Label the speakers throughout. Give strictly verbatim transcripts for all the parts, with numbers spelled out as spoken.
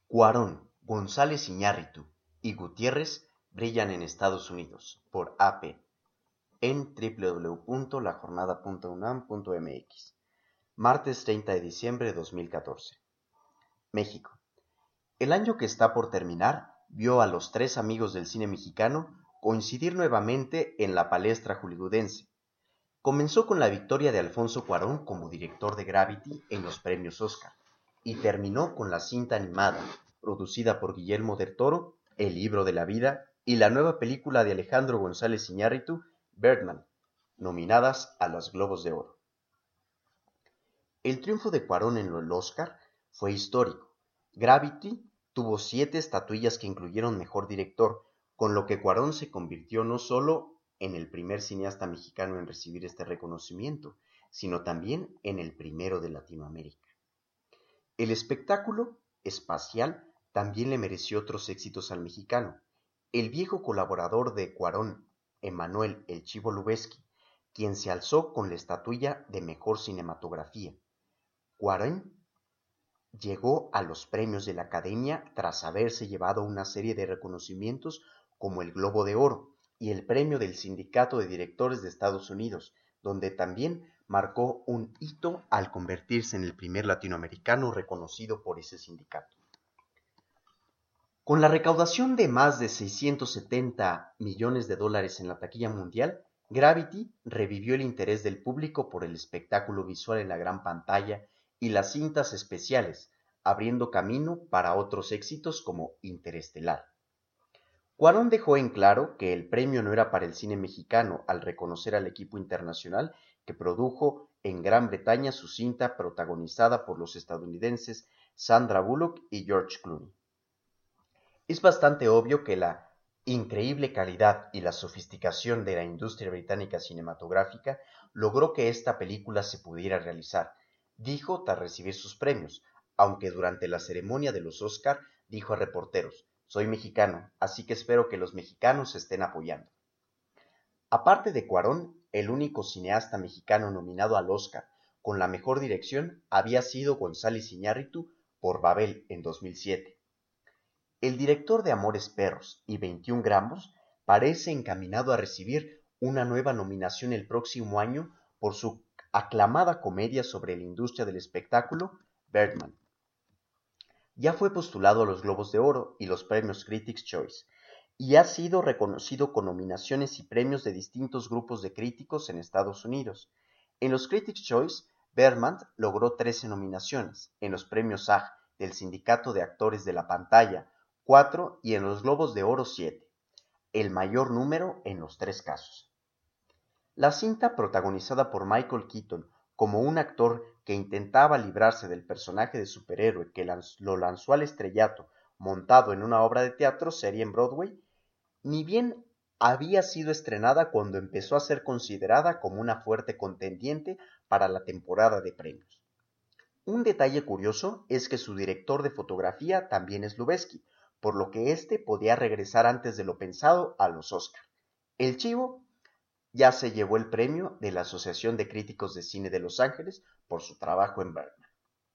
Speaker 1: Cuarón, González Iñárritu y Gutiérrez brillan en Estados Unidos, por A P, en doble u doble u doble u punto la jornada punto unam punto m x. Martes treinta de diciembre de dos mil catorce. México. El año que está por terminar vio a los tres amigos del cine mexicano coincidir nuevamente en la palestra hollywoodense. Comenzó con la victoria de Alfonso Cuarón como director de Gravity en los premios Oscar y terminó con la cinta animada, producida por Guillermo del Toro, El libro de la vida, y la nueva película de Alejandro González Iñárritu, Birdman, nominadas a los Globos de Oro. El triunfo de Cuarón en el Oscar fue histórico. Gravity tuvo siete estatuillas que incluyeron Mejor Director, con lo que Cuarón se convirtió no solo en el primer cineasta mexicano en recibir este reconocimiento, sino también en el primero de Latinoamérica. El espectáculo espacial también le mereció otros éxitos al mexicano. El viejo colaborador de Cuarón, Emanuel El Chivo Lubezki, quien se alzó con la estatuilla de Mejor Cinematografía. Cuarón llegó a los premios de la Academia tras haberse llevado una serie de reconocimientos como el Globo de Oro y el premio del Sindicato de Directores de Estados Unidos, donde también marcó un hito al convertirse en el primer latinoamericano reconocido por ese sindicato. Con la recaudación de más de seiscientos setenta millones de dólares en la taquilla mundial, Gravity revivió el interés del público por el espectáculo visual en la gran pantalla y las cintas especiales, abriendo camino para otros éxitos como Interestelar. Cuarón dejó en claro que el premio no era para el cine mexicano al reconocer al equipo internacional que produjo en Gran Bretaña su cinta protagonizada por los estadounidenses Sandra Bullock y George Clooney. Es bastante obvio que la increíble calidad y la sofisticación de la industria británica cinematográfica logró que esta película se pudiera realizar, dijo tras recibir sus premios, aunque durante la ceremonia de los Oscar dijo a reporteros: soy mexicano, así que espero que los mexicanos estén apoyando. Aparte de Cuarón, el único cineasta mexicano nominado al Oscar con la mejor dirección había sido González Iñárritu por Babel en dos mil siete. El director de Amores Perros y veintiún gramos parece encaminado a recibir una nueva nominación el próximo año por su aclamada comedia sobre la industria del espectáculo, Birdman. Ya fue postulado a los Globos de Oro y los premios Critics' Choice, y ha sido reconocido con nominaciones y premios de distintos grupos de críticos en Estados Unidos. En los Critics' Choice, Birdman logró trece nominaciones, en los premios S A G del Sindicato de Actores de la Pantalla, cuatro, y en los Globos de Oro, siete, el mayor número en los tres casos. La cinta, protagonizada por Michael Keaton como un actor que intentaba librarse del personaje de superhéroe que lo lanzó al estrellato montado en una obra de teatro seria en Broadway, ni bien había sido estrenada cuando empezó a ser considerada como una fuerte contendiente para la temporada de premios. Un detalle curioso es que su director de fotografía también es Lubezki, por lo que éste podía regresar antes de lo pensado a los Oscar. El Chivo ya se llevó el premio de la Asociación de Críticos de Cine de Los Ángeles por su trabajo en Birdman.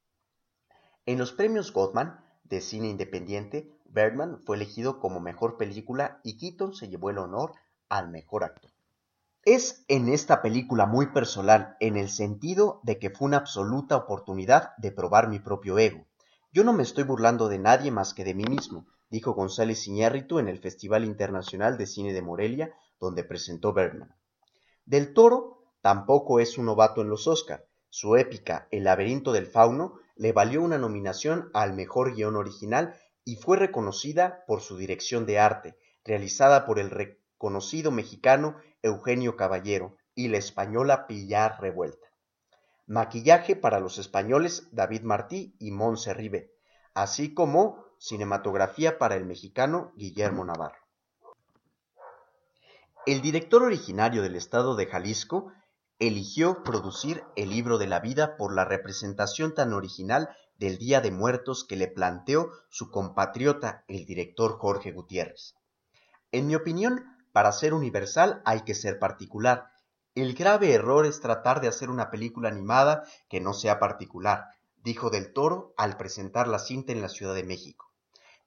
Speaker 1: En los premios Gotham de cine independiente, Birdman fue elegido como mejor película y Keaton se llevó el honor al mejor actor. Es en esta película muy personal, en el sentido de que fue una absoluta oportunidad de probar mi propio ego. Yo no me estoy burlando de nadie más que de mí mismo, dijo González Iñárritu en el Festival Internacional de Cine de Morelia, donde presentó Birdman. Del Toro tampoco es un novato en los Oscar. Su épica El laberinto del fauno le valió una nominación al mejor guión original y fue reconocida por su dirección de arte, realizada por el reconocido mexicano Eugenio Caballero y la española Pilar Revuelta. Maquillaje para los españoles David Martí y Montse Ribet, así como cinematografía para el mexicano Guillermo Navarro. El director originario del estado de Jalisco eligió producir El libro de la vida por la representación tan original del Día de Muertos que le planteó su compatriota, el director Jorge Gutiérrez. En mi opinión, para ser universal hay que ser particular. El grave error es tratar de hacer una película animada que no sea particular, dijo Del Toro al presentar la cinta en la Ciudad de México.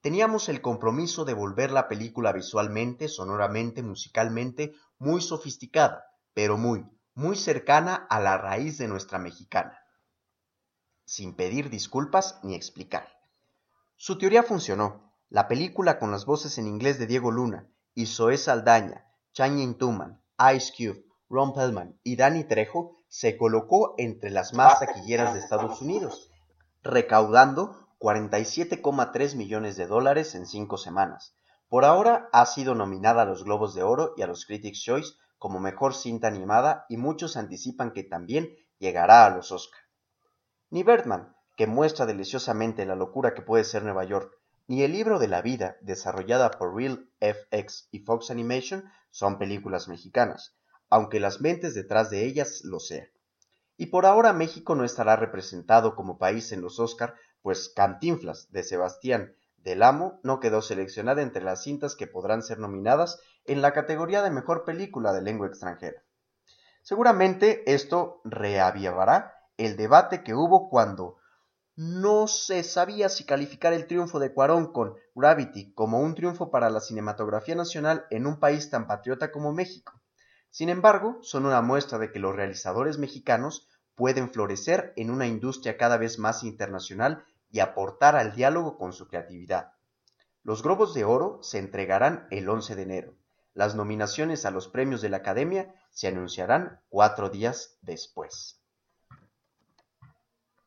Speaker 1: Teníamos el compromiso de volver la película visualmente, sonoramente, musicalmente muy sofisticada, pero muy, muy cercana a la raíz de nuestra mexicana, sin pedir disculpas ni explicar. Su teoría funcionó. La película, con las voces en inglés de Diego Luna y Zoé Saldaña, Channing Tatum, Ice Cube, Ron Perlman y Danny Trejo, se colocó entre las más taquilleras de Estados Unidos, recaudando cuarenta y siete coma tres millones de dólares en cinco semanas. Por ahora ha sido nominada a los Globos de Oro y a los Critics' Choice como mejor cinta animada, y muchos anticipan que también llegará a los Oscar. Ni Birdman, que muestra deliciosamente la locura que puede ser Nueva York, ni El libro de la vida, desarrollada por Real F X y Fox Animation, son películas mexicanas, aunque las mentes detrás de ellas lo sean. Y por ahora México no estará representado como país en los Oscar, pues Cantinflas, de Sebastián del Amo, no quedó seleccionada entre las cintas que podrán ser nominadas en la categoría de mejor película de lengua extranjera. Seguramente esto reavivará el debate que hubo cuando no se sabía si calificar el triunfo de Cuarón con Gravity como un triunfo para la cinematografía nacional en un país tan patriota como México. Sin embargo, son una muestra de que los realizadores mexicanos pueden florecer en una industria cada vez más internacional y aportar al diálogo con su creatividad. Los Globos de Oro se entregarán el once de enero. Las nominaciones a los premios de la Academia se anunciarán cuatro días después.